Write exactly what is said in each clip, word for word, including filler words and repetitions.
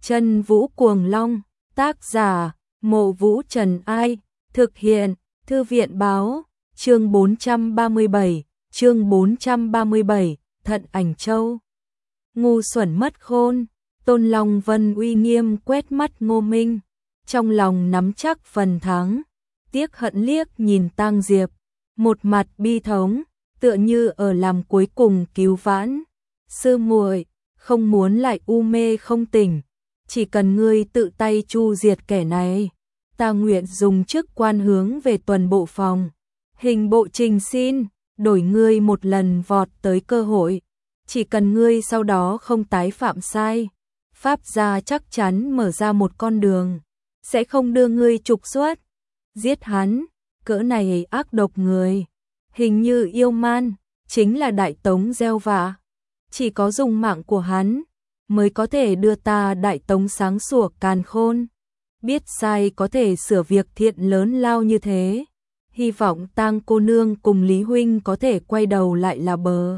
Chân Vũ Cuồng Long, tác giả, Mộ Vũ Trần Ai, thực hiện, Thư viện Báo, chương bốn trăm ba mươi bảy, chương bốn trăm ba mươi bảy, Thận Ảnh Châu. Ngu xuẩn mất khôn, Tôn Long Vân uy nghiêm quét mắt Ngô Minh, trong lòng nắm chắc phần thắng, tiếc hận liếc nhìn Tang Diệp, một mặt bi thống, tựa như ở làm cuối cùng cứu vãn. Sư muội, không muốn lại u mê không tỉnh, chỉ cần ngươi tự tay chu diệt kẻ này, ta nguyện dùng chức quan hướng về tuần bộ phòng, hình bộ trình xin, đổi ngươi một lần vọt tới cơ hội, chỉ cần ngươi sau đó không tái phạm sai, pháp gia chắc chắn mở ra một con đường, sẽ không đưa ngươi trục xuất. Giết hắn, cỡ này ác độc người, hình như yêu man, chính là Đại Tống gieo vạ, chỉ có dùng mạng của hắn mới có thể đưa ta Đại Tống sáng sủa càn khôn, biết sai có thể sửa việc thiện lớn lao như thế. Hy vọng Tang cô nương cùng Lý huynh có thể quay đầu lại là bờ.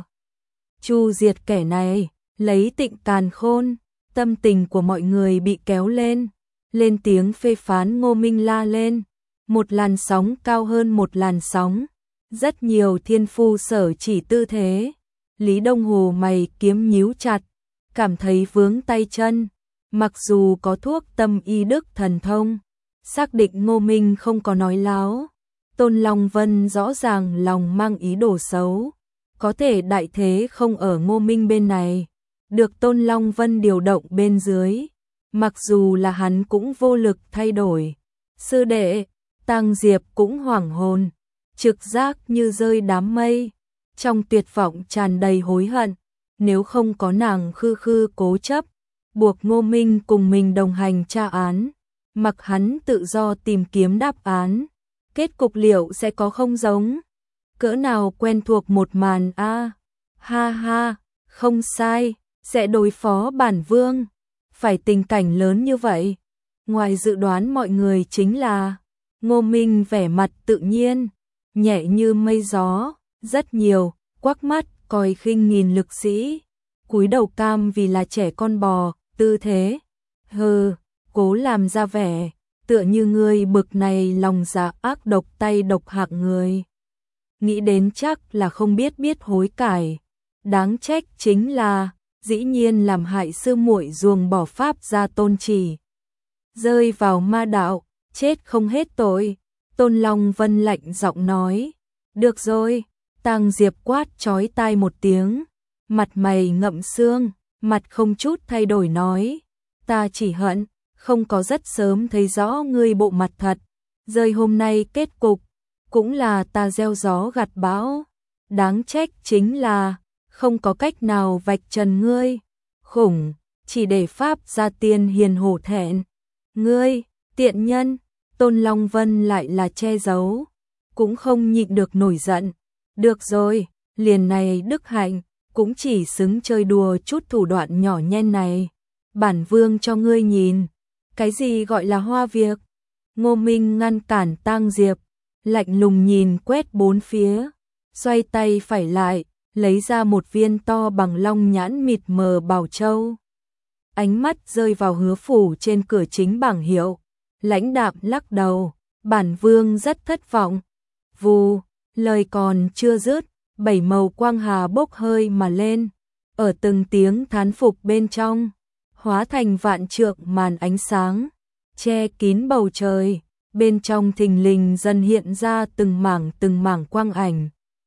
Chu diệt kẻ này, lấy tịnh càn khôn. Tâm tình của mọi người bị kéo lên, lên tiếng phê phán. Ngô Minh la lên, một làn sóng cao hơn một làn sóng, rất nhiều thiên phu sở chỉ tư thế. Lý Đông Hồ mày kiếm nhíu chặt, cảm thấy vướng tay chân, mặc dù có thuốc tâm y đức thần thông, xác định Ngô Minh không có nói láo. Tôn Long Vân rõ ràng lòng mang ý đồ xấu, có thể đại thế không ở Ngô Minh bên này, được Tôn Long Vân điều động bên dưới, mặc dù là hắn cũng vô lực thay đổi. Sư đệ, Tang Diệp cũng hoảng hồn, trực giác như rơi đám mây, trong tuyệt vọng tràn đầy hối hận, nếu không có nàng khư khư cố chấp, buộc Ngô Minh cùng mình đồng hành tra án, mặc hắn tự do tìm kiếm đáp án, kết cục liệu sẽ có không giống. Cỡ nào quen thuộc một màn a, à, ha ha, không sai, sẽ đối phó bản vương, phải tình cảnh lớn như vậy. Ngoài dự đoán mọi người chính là, Ngô Minh vẻ mặt tự nhiên, nhẹ như mây gió, rất nhiều, quắc mắt, coi khinh nghìn lực sĩ, cúi đầu cam vì là trẻ con bò, tư thế, hừ, cố làm ra vẻ, tựa như người bực này lòng dạ ác độc tay độc hạng người. Nghĩ đến chắc là không biết biết hối cải, đáng trách chính là, dĩ nhiên làm hại sư muội ruồng bỏ pháp ra tôn chỉ. Rơi vào ma đạo, chết không hết tội. Tôn Long Vân lạnh giọng nói, được rồi. Tang Diệp quát chói tai một tiếng, mặt mày ngậm xương, mặt không chút thay đổi nói, ta chỉ hận, không có rất sớm thấy rõ ngươi bộ mặt thật, rơi hôm nay kết cục, cũng là ta gieo gió gặt bão, đáng trách chính là, không có cách nào vạch trần ngươi, khủng, chỉ để pháp gia tiên hiền hổ thẹn, ngươi, tiện nhân. Tôn Long Vân lại là che giấu, cũng không nhịn được nổi giận. Được rồi, liền này đức hạnh, cũng chỉ xứng chơi đùa chút thủ đoạn nhỏ nhen này. Bản vương cho ngươi nhìn, cái gì gọi là hoa việc. Ngô Minh ngăn cản Tang Diệp, lạnh lùng nhìn quét bốn phía, xoay tay phải lại, lấy ra một viên to bằng long nhãn mịt mờ bảo châu. Ánh mắt rơi vào hứa phủ trên cửa chính bảng hiệu, lãnh đạm lắc đầu, bản vương rất thất vọng. Vù, lời còn chưa dứt, bảy màu quang hà bốc hơi mà lên, ở từng tiếng thán phục bên trong, hóa thành vạn trượng màn ánh sáng, che kín bầu trời, bên trong thình lình dần hiện ra từng mảng từng mảng quang ảnh.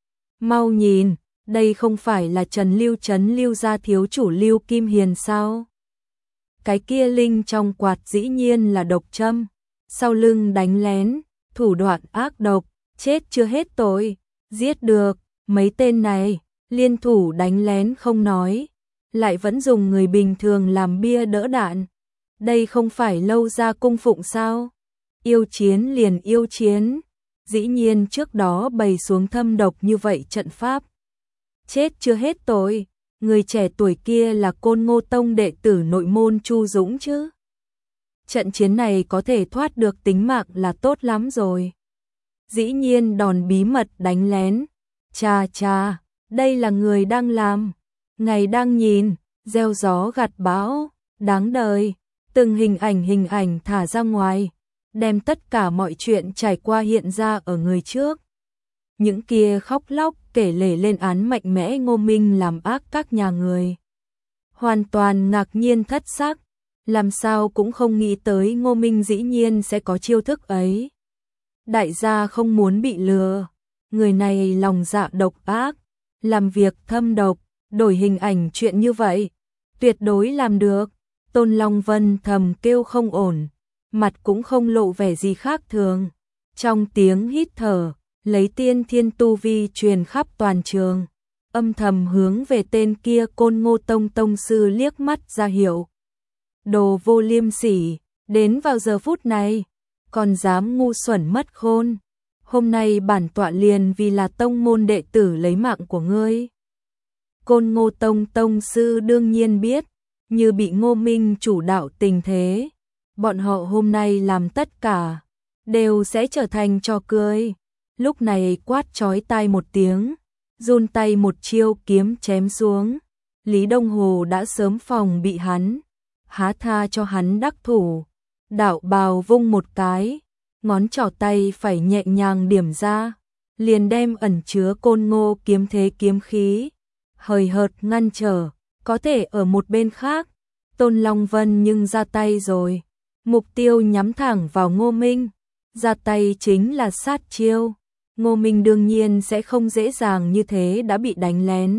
Mau nhìn, đây không phải là Trần Lưu Trấn Lưu gia thiếu chủ Lưu Kim Hiền sao? Cái kia linh trong quạt dĩ nhiên là độc châm, sau lưng đánh lén, thủ đoạn ác độc, chết chưa hết tội, giết được, mấy tên này, liên thủ đánh lén không nói, lại vẫn dùng người bình thường làm bia đỡ đạn. Đây không phải Lâu gia cung phụng sao? Yêu chiến liền yêu chiến, dĩ nhiên trước đó bày xuống thâm độc như vậy trận pháp. Chết chưa hết tội, người trẻ tuổi kia là Côn Ngô Tông đệ tử nội môn Chu Dũng chứ. Trận chiến này có thể thoát được tính mạng là tốt lắm rồi. Dĩ nhiên đòn bí mật đánh lén. Chà chà, đây là người đang làm, ngày đang nhìn, gieo gió gặt bão, đáng đời. từng hình ảnh hình ảnh thả ra ngoài, đem tất cả mọi chuyện trải qua hiện ra ở người trước. Những kia khóc lóc kể lể lên án mạnh mẽ Ngô Minh làm ác các nhà người. Hoàn toàn ngạc nhiên thất sắc, làm sao cũng không nghĩ tới Ngô Minh dĩ nhiên sẽ có chiêu thức ấy. Đại gia không muốn bị lừa, người này lòng dạ độc ác, làm việc thâm độc, đổi hình ảnh chuyện như vậy, tuyệt đối làm được. Tôn Long Vân thầm kêu không ổn, mặt cũng không lộ vẻ gì khác thường. Trong tiếng hít thở, lấy tiên thiên tu vi truyền khắp toàn trường, âm thầm hướng về tên kia Côn Ngô Tông tông sư liếc mắt ra hiệu. Đồ vô liêm sỉ, đến vào giờ phút này, còn dám ngu xuẩn mất khôn. Hôm nay bản tọa liền vì là tông môn đệ tử lấy mạng của ngươi. Côn Ngô Tông tông sư đương nhiên biết, như bị Ngô Minh chủ đạo tình thế, bọn họ hôm nay làm tất cả, đều sẽ trở thành trò cười. Lúc này quát chói tai một tiếng, run tay một chiêu kiếm chém xuống. Lý Đông Hồ đã sớm phòng bị hắn, há tha cho hắn đắc thủ. Đạo bào vung một cái, ngón trỏ tay phải nhẹ nhàng điểm ra, liền đem ẩn chứa Côn Ngô kiếm thế kiếm khí, hời hợt ngăn trở. Có thể ở một bên khác, Tôn Long Vân nhưng ra tay rồi, mục tiêu nhắm thẳng vào Ngô Minh, ra tay chính là sát chiêu. Ngô Minh đương nhiên sẽ không dễ dàng như thế đã bị đánh lén.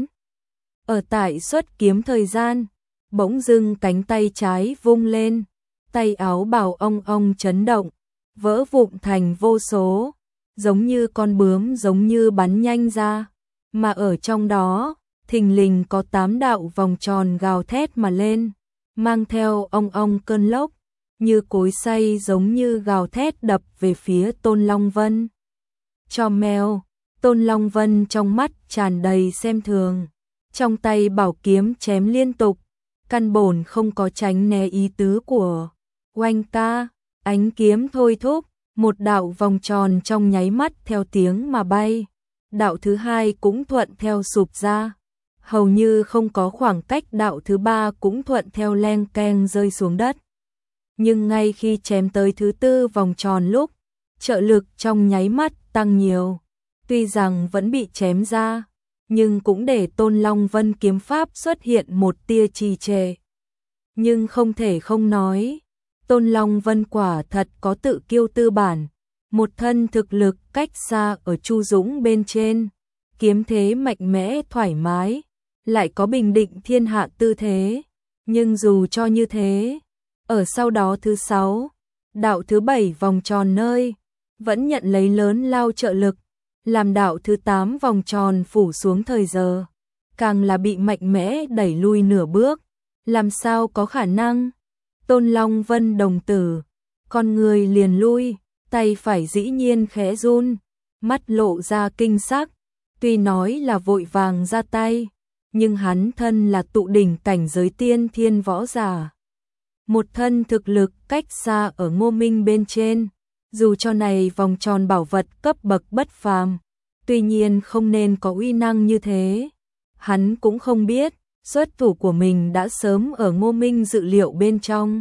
Ở tại xuất kiếm thời gian, bỗng dưng cánh tay trái vung lên, tay áo bào ong ong chấn động, vỡ vụn thành vô số, giống như con bướm giống như bắn nhanh ra, mà ở trong đó, thình lình có tám đạo vòng tròn gào thét mà lên, mang theo ong ong cơn lốc, như cối xay giống như gào thét đập về phía Tôn Long Vân. Cho mèo, Tôn Long Vân trong mắt tràn đầy xem thường, trong tay bảo kiếm chém liên tục, căn bổn không có tránh né ý tứ của oanh ca. Ánh kiếm thôi thúc, một đạo vòng tròn trong nháy mắt theo tiếng mà bay, đạo thứ hai cũng thuận theo sụp ra, hầu như không có khoảng cách, đạo thứ ba cũng thuận theo leng keng rơi xuống đất. Nhưng ngay khi chém tới thứ tư vòng tròn lúc, trợ lực trong nháy mắt tăng nhiều, tuy rằng vẫn bị chém ra, nhưng cũng để Tôn Long Vân kiếm pháp xuất hiện một tia trì trệ. Nhưng không thể không nói, Tôn Long Vân quả thật có tự kiêu tư bản, một thân thực lực cách xa ở Chu Dũng bên trên, kiếm thế mạnh mẽ thoải mái, lại có bình định thiên hạ tư thế. Nhưng dù cho như thế, ở sau đó thứ sáu, đạo thứ bảy vòng tròn nơi, vẫn nhận lấy lớn lao trợ lực, làm đạo thứ tám vòng tròn phủ xuống thời giờ, càng là bị mạnh mẽ đẩy lui nửa bước, làm sao có khả năng. Tôn Long Vân đồng tử, con người liền lui, tay phải dĩ nhiên khẽ run, mắt lộ ra kinh sắc, tuy nói là vội vàng ra tay, nhưng hắn thân là tụ đỉnh cảnh giới tiên thiên võ giả, một thân thực lực cách xa ở Ngô Minh bên trên, dù cho này vòng tròn bảo vật cấp bậc bất phàm, tuy nhiên không nên có uy năng như thế. Hắn cũng không biết, xuất thủ của mình đã sớm ở Ngô Minh dự liệu bên trong.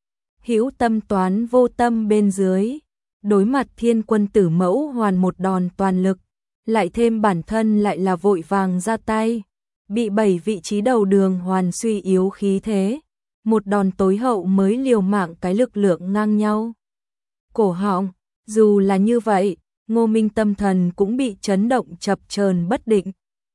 Hữu tâm toán vô tâm bên dưới, đối mặt Thiên Quân Tử Mẫu hoàn một đòn toàn lực, lại thêm bản thân lại là vội vàng ra tay, bị bảy vị trí đầu đường hoàn suy yếu khí thế, một đòn tối hậu mới liều mạng cái lực lượng ngang nhau. Cổ họng, dù là như vậy, Ngô Minh tâm thần cũng bị chấn động chập chờn bất định.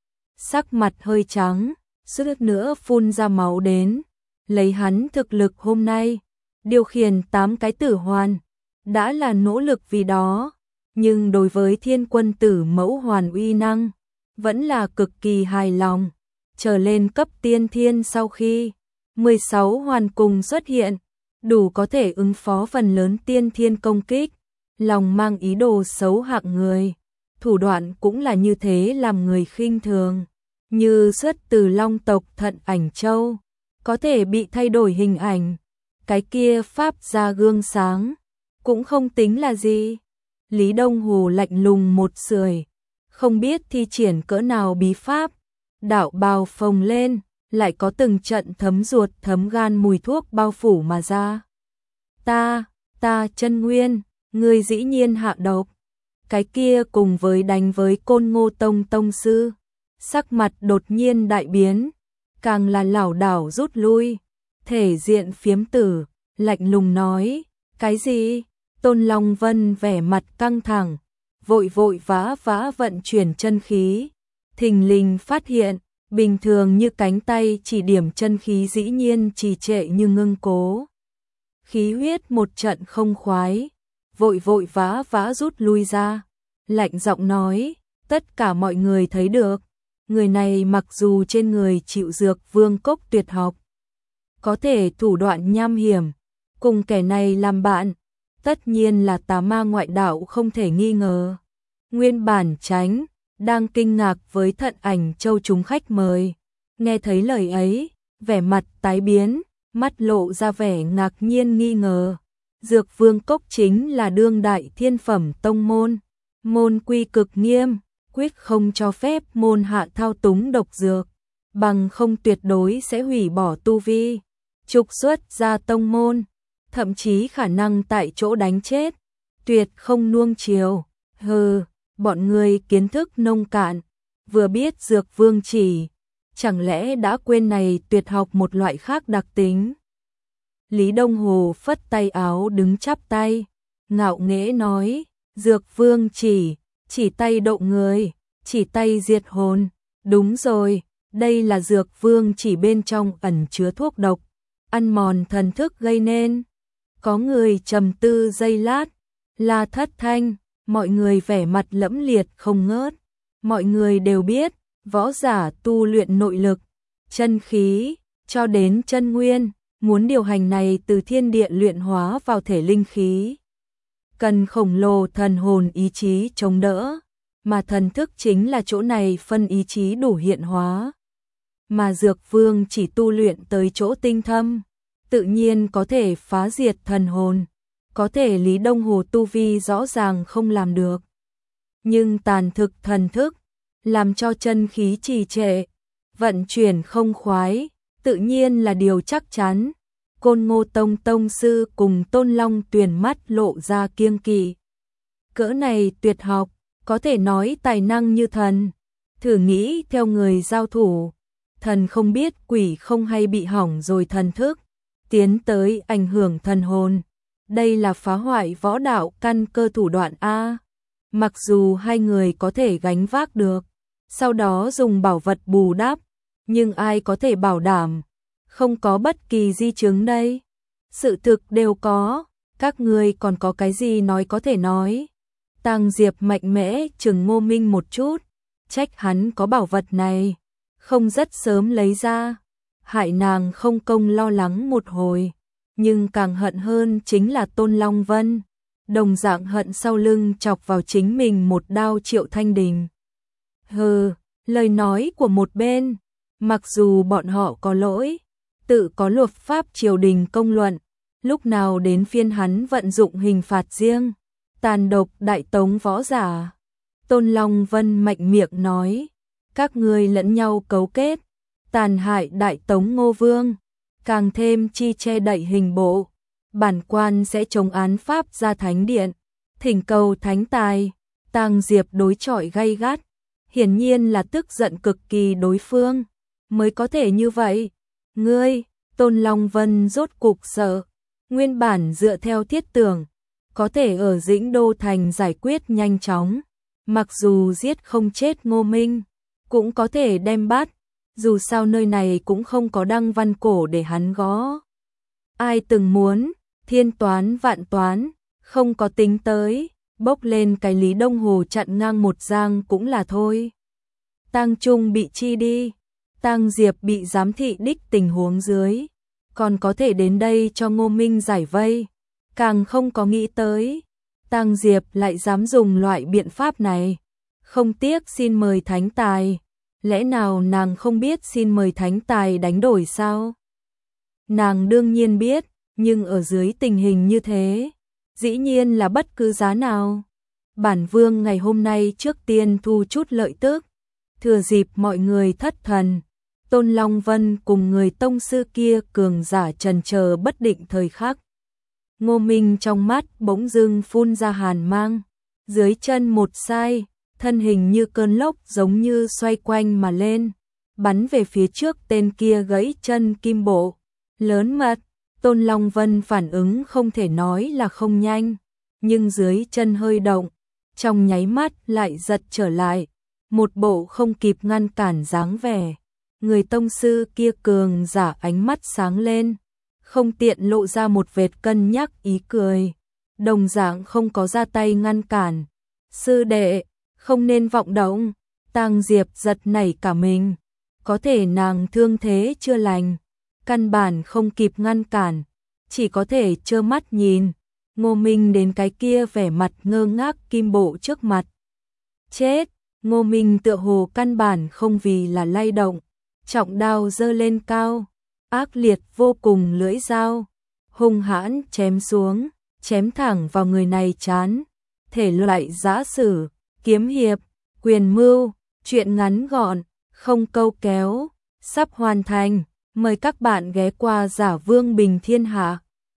Sắc mặt hơi trắng, suýt nữa phun ra máu đến, lấy hắn thực lực hôm nay, điều khiển tám cái tử hoàn, đã là nỗ lực vì đó, nhưng đối với Thiên Quân Tử Mẫu hoàn uy năng, vẫn là cực kỳ hài lòng. Trở lên cấp tiên thiên sau khi mười sáu hoàn cùng xuất hiện, đủ có thể ứng phó phần lớn tiên thiên công kích, lòng mang ý đồ xấu hạng người, thủ đoạn cũng là như thế làm người khinh thường, như xuất từ Long tộc Thận Ảnh Châu, có thể bị thay đổi hình ảnh, cái kia pháp ra gương sáng, cũng không tính là gì. Lý Đông Hồ lạnh lùng một sưởi, không biết thi triển cỡ nào bí pháp, đạo bào phồng lên, lại có từng trận thấm ruột thấm gan mùi thuốc bao phủ mà ra. Ta, ta Chân Nguyên, ngươi dĩ nhiên hạ độc. Cái kia cùng với đánh với Côn Ngô Tông tông sư, sắc mặt đột nhiên đại biến, càng là lảo đảo rút lui, thể diện phiếm tử, lạnh lùng nói, cái gì? Tôn Long Vân vẻ mặt căng thẳng, vội vội vã vã vận chuyển chân khí, thình lình phát hiện, bình thường như cánh tay chỉ điểm chân khí dĩ nhiên trì trệ như ngưng cố. Khí huyết một trận không khoái, vội vội vã vã rút lui ra, lạnh giọng nói, tất cả mọi người thấy được, người này mặc dù trên người chịu dược vương cốc tuyệt học, có thể thủ đoạn nham hiểm, cùng kẻ này làm bạn, tất nhiên là tà ma ngoại đạo không thể nghi ngờ. Nguyên bản Tránh đang kinh ngạc với Thận Ảnh Châu chúng khách mời, nghe thấy lời ấy, vẻ mặt tái biến, mắt lộ ra vẻ ngạc nhiên nghi ngờ. Dược vương cốc chính là đương đại thiên phẩm tông môn, môn quy cực nghiêm, quyết không cho phép môn hạ thao túng độc dược, bằng không tuyệt đối sẽ hủy bỏ tu vi, trục xuất ra tông môn, thậm chí khả năng tại chỗ đánh chết, tuyệt không nuông chiều. Hừ, bọn người kiến thức nông cạn, vừa biết dược vương chỉ, chẳng lẽ đã quên này tuyệt học một loại khác đặc tính. Lý Đông Hồ phất tay áo đứng chắp tay, ngạo nghễ nói, dược vương chỉ, chỉ tay độ người, chỉ tay diệt hồn, đúng rồi, đây là dược vương chỉ bên trong ẩn chứa thuốc độc, ăn mòn thần thức gây nên. Có người trầm tư giây lát, La Thất Thanh, mọi người vẻ mặt lẫm liệt không ngớt, mọi người đều biết, võ giả tu luyện nội lực, chân khí, cho đến chân nguyên, muốn điều hành này từ thiên địa luyện hóa vào thể linh khí. Cần khổng lồ thần hồn ý chí chống đỡ, mà thần thức chính là chỗ này phân ý chí đủ hiện hóa. Mà dược vương chỉ tu luyện tới chỗ tinh thâm, tự nhiên có thể phá diệt thần hồn, có thể Lý Đông Hồ tu vi rõ ràng không làm được. Nhưng tàn thực thần thức, làm cho chân khí trì trệ, vận chuyển không khoái, tự nhiên là điều chắc chắn. Côn Ngô Tông tông sư cùng Tôn Long Tuyền mắt lộ ra kiêng kỵ. Cỡ này tuyệt học, có thể nói tài năng như thần. Thử nghĩ theo người giao thủ, thần không biết quỷ không hay bị hỏng rồi thần thức, tiến tới ảnh hưởng thần hồn. Đây là phá hoại võ đạo căn cơ thủ đoạn A. Mặc dù hai người có thể gánh vác được, sau đó dùng bảo vật bù đắp, nhưng ai có thể bảo đảm không có bất kỳ di chứng đây. Sự thực đều có, các người còn có cái gì nói có thể nói. Tang Diệp mạnh mẽ chừng Ngô Minh một chút, trách hắn có bảo vật này, không rất sớm lấy ra, hại nàng không công lo lắng một hồi. Nhưng càng hận hơn chính là Tôn Long Vân, đồng dạng hận sau lưng chọc vào chính mình một đao Triệu Thanh Đình. Hừ, lời nói của một bên, mặc dù bọn họ có lỗi, tự có luật pháp triều đình công luận, lúc nào đến phiên hắn vận dụng hình phạt riêng, tàn độc đại tống võ giả. Tôn Long Vân mạnh miệng nói, các ngươi lẫn nhau cấu kết, tàn hại đại tống Ngô Vương, càng thêm chi che đậy hình bộ, bản quan sẽ chống án pháp ra thánh điện, thỉnh cầu thánh tài. Tang Diệp đối chọi gay gắt, hiển nhiên là tức giận cực kỳ đối phương, mới có thể như vậy. Ngươi, Tôn Long Vân rốt cục sợ, nguyên bản dựa theo thiết tưởng, có thể ở Dĩnh Đô Thành giải quyết nhanh chóng, mặc dù giết không chết Ngô Minh, cũng có thể đem bắt, dù sao nơi này cũng không có đăng văn cổ để hắn gõ. Ai từng muốn, thiên toán vạn toán, không có tính tới, bốc lên cái Lý Đông Hồ chặn ngang một giang cũng là thôi. Tang Trung bị chi đi, Tang Diệp bị giám thị đích tình huống dưới, còn có thể đến đây cho Ngô Minh giải vây, càng không có nghĩ tới. Tang Diệp lại dám dùng loại biện pháp này, không tiếc xin mời thánh tài, lẽ nào nàng không biết xin mời thánh tài đánh đổi sao? Nàng đương nhiên biết, nhưng ở dưới tình hình như thế, dĩ nhiên là bất cứ giá nào. Bản vương ngày hôm nay trước tiên thu chút lợi tức, thừa dịp mọi người thất thần, Tôn Long Vân cùng người tông sư kia cường giả trần chờ bất định thời khắc. Ngô Minh trong mắt bỗng dưng phun ra hàn mang, dưới chân một sai, thân hình như cơn lốc giống như xoay quanh mà lên, bắn về phía trước tên kia gãy chân kim bộ. Lớn mật, Tôn Long Vân phản ứng không thể nói là không nhanh, nhưng dưới chân hơi động, trong nháy mắt lại giật trở lại, một bộ không kịp ngăn cản dáng vẻ. Người tông sư kia cường giả ánh mắt sáng lên, không tiện lộ ra một vệt cân nhắc ý cười, đồng dạng không có ra tay ngăn cản. Sư đệ, không nên vọng động. Tang Diệp giật nảy cả mình, có thể nàng thương thế chưa lành, căn bản không kịp ngăn cản, chỉ có thể trơ mắt nhìn. Ngô Minh đến cái kia vẻ mặt ngơ ngác kim bộ trước mặt. Chết, Ngô Minh tựa hồ căn bản không vì là lay động, trọng đao giơ lên cao, ác liệt vô cùng lưỡi dao, hung hãn chém xuống, chém thẳng vào người này chán. Thể loại giã sử, kiếm hiệp, quyền mưu, truyện ngắn gọn, không câu kéo, sắp hoàn thành. Mời các bạn ghé qua Giả Vương Bình Thiên Hạ.